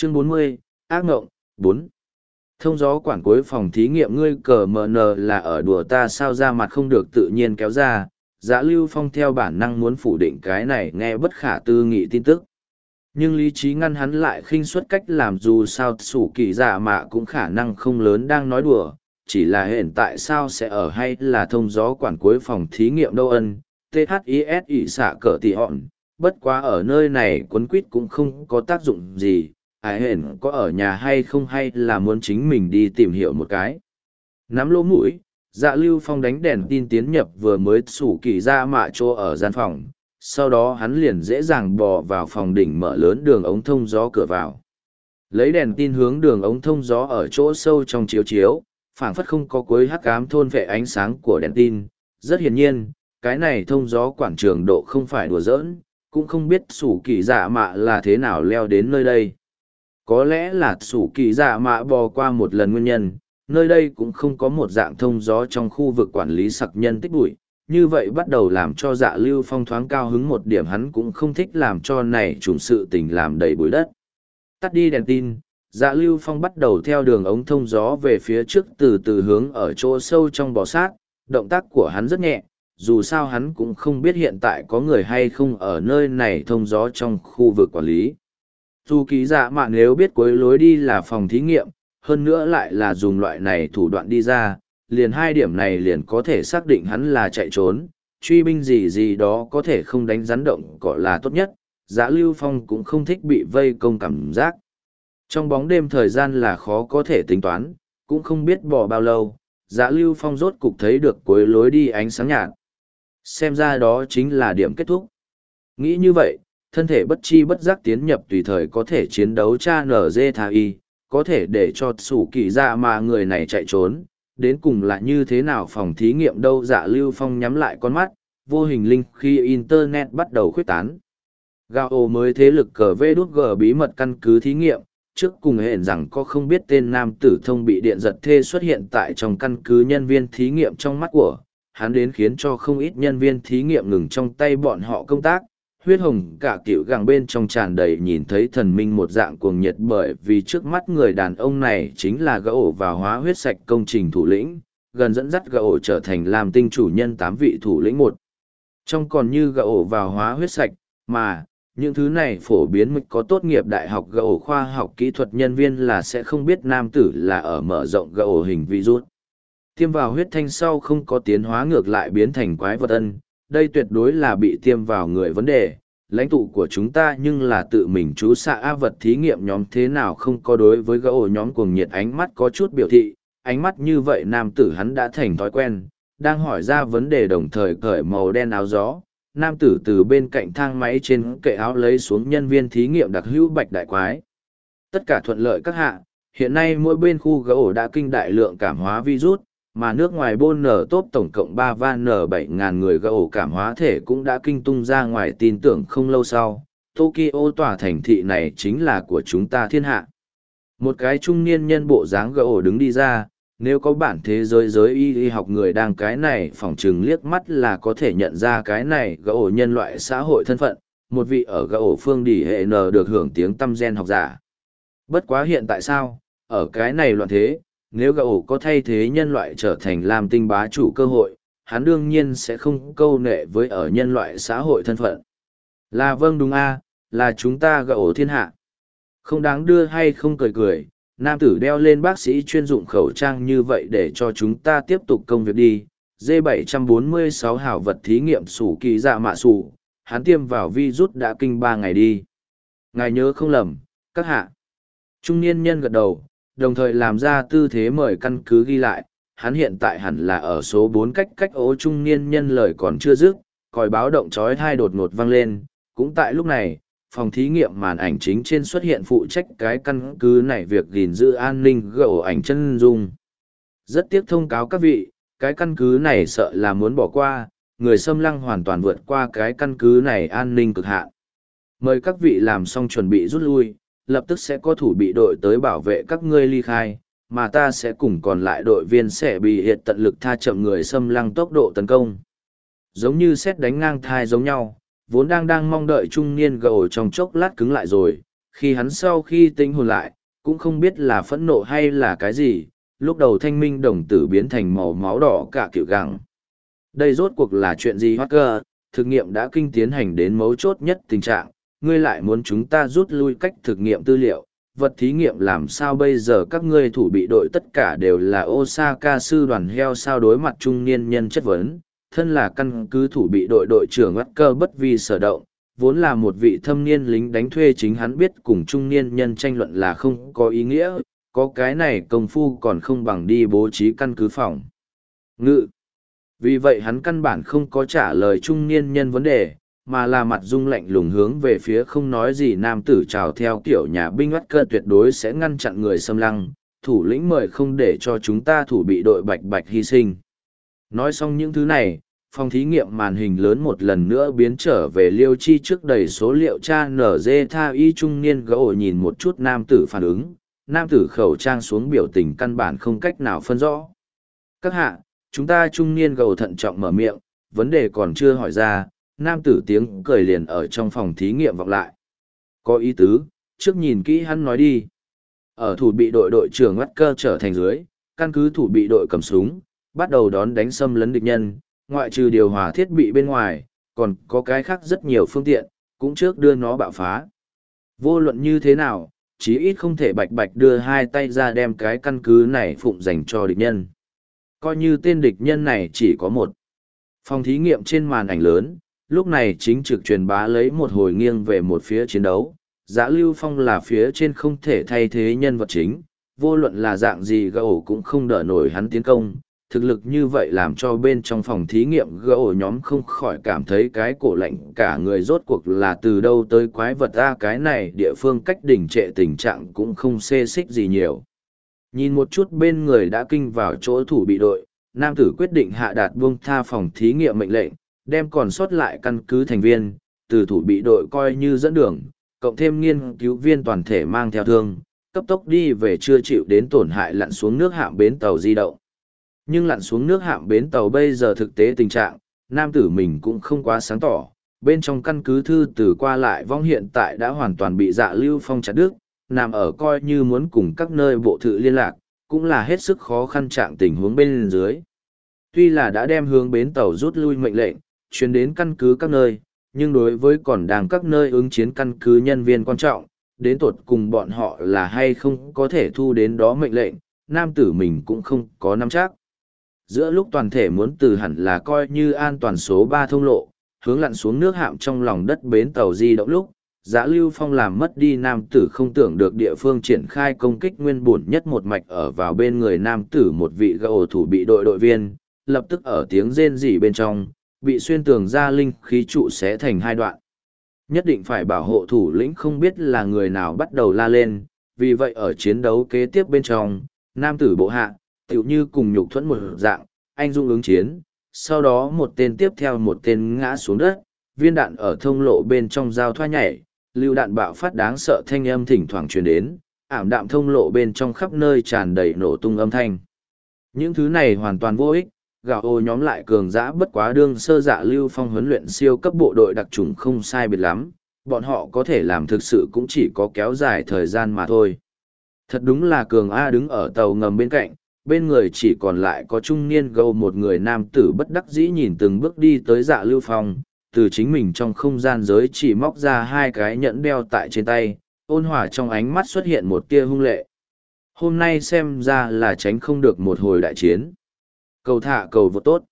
Chương 40, ác ngộng, 4. Thông gió quản cuối phòng thí nghiệm ngươi cờ mờ nờ là ở đùa ta sao ra mặt không được tự nhiên kéo ra, Dạ Lưu Phong theo bản năng muốn phủ định cái này nghe bất khả tư nghị tin tức. Nhưng lý trí ngăn hắn lại khinh suất cách làm dù sao sủ kỳ dạ mạ cũng khả năng không lớn đang nói đùa, chỉ là hiện tại sao sẽ ở hay là thông gió quản cuối phòng thí nghiệm đâu ân, THIS ỉ xạ cỡ tỉ họn, bất quá ở nơi này quấn quýt cũng không có tác dụng gì, ai hển có ở nhà hay không hay là muốn chính mình đi tìm hiểu một cái. Nắm lỗ mũi, Dạ Lưu Phong đánh đèn tin tiến nhập vừa mới sủ kỳ ra mạ chỗ ở gian phòng, sau đó hắn liền dễ dàng bò vào phòng đỉnh mở lớn đường ống thông gió cửa vào. Lấy đèn tin hướng đường ống thông gió ở chỗ sâu trong chiếu chiếu, phảng phất không có cuối hắc ám thôn vệ ánh sáng của đèn tin. Rất hiển nhiên, cái này thông gió quảng trường độ không phải đùa giỡn, cũng không biết sủ kỳ dạ mạ là thế nào leo đến nơi đây. Có lẽ là sủ kỳ dạ mạ bò qua một lần nguyên nhân, nơi đây cũng không có một dạng thông gió trong khu vực quản lý sặc nhân tích bụi, như vậy bắt đầu làm cho Dạ Lưu Phong thoáng cao hứng một điểm hắn cũng không thích làm cho này trùng sự tình làm đầy bụi đất. Tắt đi đèn tin, Dạ Lưu Phong bắt đầu theo đường ống thông gió về phía trước từ từ hướng ở chỗ sâu trong bò sát, động tác của hắn rất nhẹ, dù sao hắn cũng không biết hiện tại có người hay không ở nơi này thông gió trong khu vực quản lý. Dù ký dạ mạ nếu biết cuối lối đi là phòng thí nghiệm, hơn nữa lại là dùng loại này thủ đoạn đi ra, liền hai điểm này liền có thể xác định hắn là chạy trốn, truy binh gì gì đó có thể không đánh rắn động cỏ là tốt nhất, Dạ Lưu Phong cũng không thích bị vây công cảm giác. Trong bóng đêm thời gian là khó có thể tính toán, cũng không biết bỏ bao lâu, Dạ Lưu Phong rốt cục thấy được cuối lối đi ánh sáng nhạt. Xem ra đó chính là điểm kết thúc. Nghĩ như vậy, thân thể bất chi bất giác tiến nhập tùy thời có thể chiến đấu cha nở dê thà y, có thể để cho sủ kỳ dạ mà người này chạy trốn, đến cùng là như thế nào phòng thí nghiệm đâu. Dạ Lưu Phong nhắm lại con mắt, vô hình linh khi Internet bắt đầu khuyết tán. Gao mới thế lực cờ vê đút gờ bí mật căn cứ thí nghiệm, trước cùng hẹn rằng có không biết tên nam tử thông bị điện giật thê xuất hiện tại trong căn cứ nhân viên thí nghiệm trong mắt của, hắn đến khiến cho không ít nhân viên thí nghiệm ngừng trong tay bọn họ công tác. Huyết hồng cả kiểu gàng bên trong tràn đầy nhìn thấy thần minh một dạng cuồng nhiệt bởi vì trước mắt người đàn ông này chính là gỗ và hóa huyết sạch công trình thủ lĩnh, gần dẫn dắt gỗ trở thành làm tinh chủ nhân 8 vị thủ lĩnh một. Trong còn như gỗ và hóa huyết sạch, mà, những thứ này phổ biến mực có tốt nghiệp đại học gỗ khoa học kỹ thuật nhân viên là sẽ không biết nam tử là ở mở rộng gỗ hình virus. Tiêm vào huyết thanh sau không có tiến hóa ngược lại biến thành quái vật ân. Đây tuyệt đối là bị tiêm vào người vấn đề, lãnh tụ của chúng ta nhưng là tự mình chú xạ áp vật thí nghiệm nhóm thế nào không có đối với gỗ nhóm cuồng nhiệt ánh mắt có chút biểu thị, ánh mắt như vậy nam tử hắn đã thành thói quen, đang hỏi ra vấn đề đồng thời cởi màu đen áo gió, nam tử từ bên cạnh thang máy trên kệ áo lấy xuống nhân viên thí nghiệm đặc hữu bạch đại quái. Tất cả thuận lợi các hạ, hiện nay mỗi bên khu gỗ đã kinh đại lượng cảm hóa virus, mà nước ngoài bôn nở tốt tổng cộng 3 van nở 7.000 người gỗ cảm hóa thể cũng đã kinh tung ra ngoài tin tưởng không lâu sau. Tokyo tòa thành thị này chính là của chúng ta thiên hạ. Một cái trung niên nhân bộ dáng gỗ đứng đi ra, nếu có bản thế giới giới y học người đang cái này phỏng chừng liếc mắt là có thể nhận ra cái này gỗ nhân loại xã hội thân phận, một vị ở gỗ phương đỉ hệ n được hưởng tiếng tăm gen học giả. Bất quá hiện tại sao, ở cái này loạn thế, nếu gỗ có thay thế nhân loại trở thành làm tinh bá chủ cơ hội, hắn đương nhiên sẽ không câu nệ với ở nhân loại xã hội thân phận. Là vâng đúng a, là chúng ta gỗ thiên hạ. Không đáng đưa hay không cười cười, nam tử đeo lên bác sĩ chuyên dụng khẩu trang như vậy để cho chúng ta tiếp tục công việc đi. D746 hảo vật thí nghiệm sủ kỳ dạ mạ sủ, hắn tiêm vào virus đã kinh 3 ngày đi. Ngài nhớ không lầm, các hạ. Trung niên nhân gật đầu, đồng thời làm ra tư thế mời căn cứ ghi lại, hắn hiện tại hẳn là ở số 4 cách ố. Trung niên nhân lời còn chưa dứt, còi báo động chói tai đột ngột vang lên, cũng tại lúc này, phòng thí nghiệm màn ảnh chính trên xuất hiện phụ trách cái căn cứ này việc gìn giữ an ninh gỗ ảnh chân dung. Rất tiếc thông cáo các vị, cái căn cứ này sợ là muốn bỏ qua, người xâm lăng hoàn toàn vượt qua cái căn cứ này an ninh cực hạn. Mời các vị làm xong chuẩn bị rút lui, lập tức sẽ có thủ bị đội tới bảo vệ các ngươi ly khai, mà ta sẽ cùng còn lại đội viên sẽ bị hiện tận lực tha chậm người xâm lăng tốc độ tấn công. Giống như sét đánh ngang thai giống nhau, vốn đang mong đợi trung niên gầu trong chốc lát cứng lại rồi, Khi hắn sau khi tinh hồn lại, cũng không biết là phẫn nộ hay là cái gì, lúc đầu thanh minh đồng tử biến thành màu máu đỏ cả kiểu gẳng. Đây rốt cuộc là chuyện gì Hoắc cơ, thực nghiệm đã kinh tiến hành đến mấu chốt nhất tình trạng, ngươi lại muốn chúng ta rút lui cách thực nghiệm tư liệu, vật thí nghiệm làm sao bây giờ các ngươi thủ bị đội tất cả đều là Osaka sư đoàn heo sao đối mặt trung niên nhân chất vấn, thân là căn cứ thủ bị đội đội trưởng Hoắc cơ bất vi sở động, vốn là một vị thâm niên lính đánh thuê chính hắn biết cùng trung niên nhân tranh luận là không có ý nghĩa, có cái này công phu còn không bằng đi bố trí căn cứ phòng ngự. Vì vậy hắn căn bản không có trả lời trung niên nhân vấn đề, mà là mặt rung lạnh lùng hướng về phía không nói gì nam tử chào theo kiểu nhà binh Hoắc cơ tuyệt đối sẽ ngăn chặn người xâm lăng, thủ lĩnh mời không để cho chúng ta thủ bị đội bạch bạch hy sinh. Nói xong những thứ này, phòng thí nghiệm màn hình lớn một lần nữa biến trở về liêu chi trước đầy số liệu cha nở dê tha y trung niên gỗ nhìn một chút nam tử phản ứng, nam tử khẩu trang xuống biểu tình căn bản không cách nào phân rõ. Các hạ, chúng ta trung niên gầu thận trọng mở miệng, vấn đề còn chưa hỏi ra, nam tử tiếng cười liền ở trong phòng thí nghiệm vọng lại. Có ý tứ, trước nhìn kỹ hắn nói đi. Ở thủ bị đội đội trưởng Hoắc cơ trở thành dưới, căn cứ thủ bị đội cầm súng, bắt đầu đón đánh xâm lấn địch nhân, ngoại trừ điều hòa thiết bị bên ngoài, còn có cái khác rất nhiều phương tiện, cũng trước đưa nó bạo phá. Vô luận như thế nào, chí ít không thể bạch bạch đưa hai tay ra đem cái căn cứ này phụng dành cho địch nhân. Coi như tên địch nhân này chỉ có một. Phòng thí nghiệm trên màn ảnh lớn, lúc này chính trực truyền bá lấy một hồi nghiêng về một phía chiến đấu. Dã Lưu Phong là phía trên không thể thay thế nhân vật chính, vô luận là dạng gì gỗ cũng không đỡ nổi hắn tiến công. Thực lực như vậy làm cho bên trong phòng thí nghiệm gỗ nhóm không khỏi cảm thấy cái cổ lạnh cả người rốt cuộc là từ đâu tới quái vật ra cái này địa phương cách đỉnh trệ tình trạng cũng không xê xích gì nhiều. Nhìn một chút bên người đã kinh vào chỗ thủ bị đội, nam tử quyết định hạ đạt buông tha phòng thí nghiệm mệnh lệnh, đem còn sót lại căn cứ thành viên, từ thủ bị đội coi như dẫn đường, cộng thêm nghiên cứu viên toàn thể mang theo thương, cấp tốc đi về chưa chịu đến tổn hại lặn xuống nước hạm bến tàu di động. Nhưng lặn xuống nước hạm bến tàu bây giờ thực tế tình trạng, nam tử mình cũng không quá sáng tỏ, bên trong căn cứ thư từ qua lại vong hiện tại đã hoàn toàn bị Dạ Lưu Phong chặt đứt, nằm ở coi như muốn cùng các nơi bộ thự liên lạc, cũng là hết sức khó khăn trạng tình huống bên dưới. Tuy là đã đem hướng bến tàu rút lui mệnh lệnh, chuyến đến căn cứ các nơi, nhưng đối với còn đang các nơi ứng chiến căn cứ nhân viên quan trọng, đến tột cùng bọn họ là hay không có thể thu đến đó mệnh lệnh, nam tử mình cũng không có nắm chắc. Giữa lúc toàn thể muốn từ hẳn là coi như an toàn số 3 thông lộ, hướng lặn xuống nước hạm trong lòng đất bến tàu di động lúc, Dã Lưu Phong làm mất đi nam tử không tưởng được địa phương triển khai công kích nguyên bổn nhất một mạch ở vào bên người nam tử một vị gỗ thủ bị đội đội viên, lập tức ở tiếng rên rỉ bên trong, bị xuyên tường ra linh khí trụ xé thành hai đoạn. Nhất định phải bảo hộ thủ lĩnh không biết là người nào bắt đầu la lên, vì vậy ở chiến đấu kế tiếp bên trong, nam tử bộ hạ, tựu như cùng nhục thuẫn một dạng, anh dung ứng chiến, sau đó một tên tiếp theo một tên ngã xuống đất, viên đạn ở thông lộ bên trong giao thoa nhảy, lưu đạn bạo phát đáng sợ thanh âm thỉnh thoảng truyền đến, ảm đạm thông lộ bên trong khắp nơi tràn đầy nổ tung âm thanh. Những thứ này hoàn toàn vô ích, gạo ô nhóm lại cường dã bất quá đương sơ Dạ Lưu Phong huấn luyện siêu cấp bộ đội đặc trùng không sai biệt lắm, bọn họ có thể làm thực sự cũng chỉ có kéo dài thời gian mà thôi. Thật đúng là cường A đứng ở tàu ngầm bên cạnh, bên người chỉ còn lại có trung niên gâu một người nam tử bất đắc dĩ nhìn từng bước đi tới Dạ Lưu Phong, từ chính mình trong không gian giới chỉ móc ra hai cái nhẫn đeo tại trên tay, ôn hòa trong ánh mắt xuất hiện một tia hung lệ. Hôm nay xem ra là tránh không được một hồi đại chiến. Cầu thả cầu vô tốt.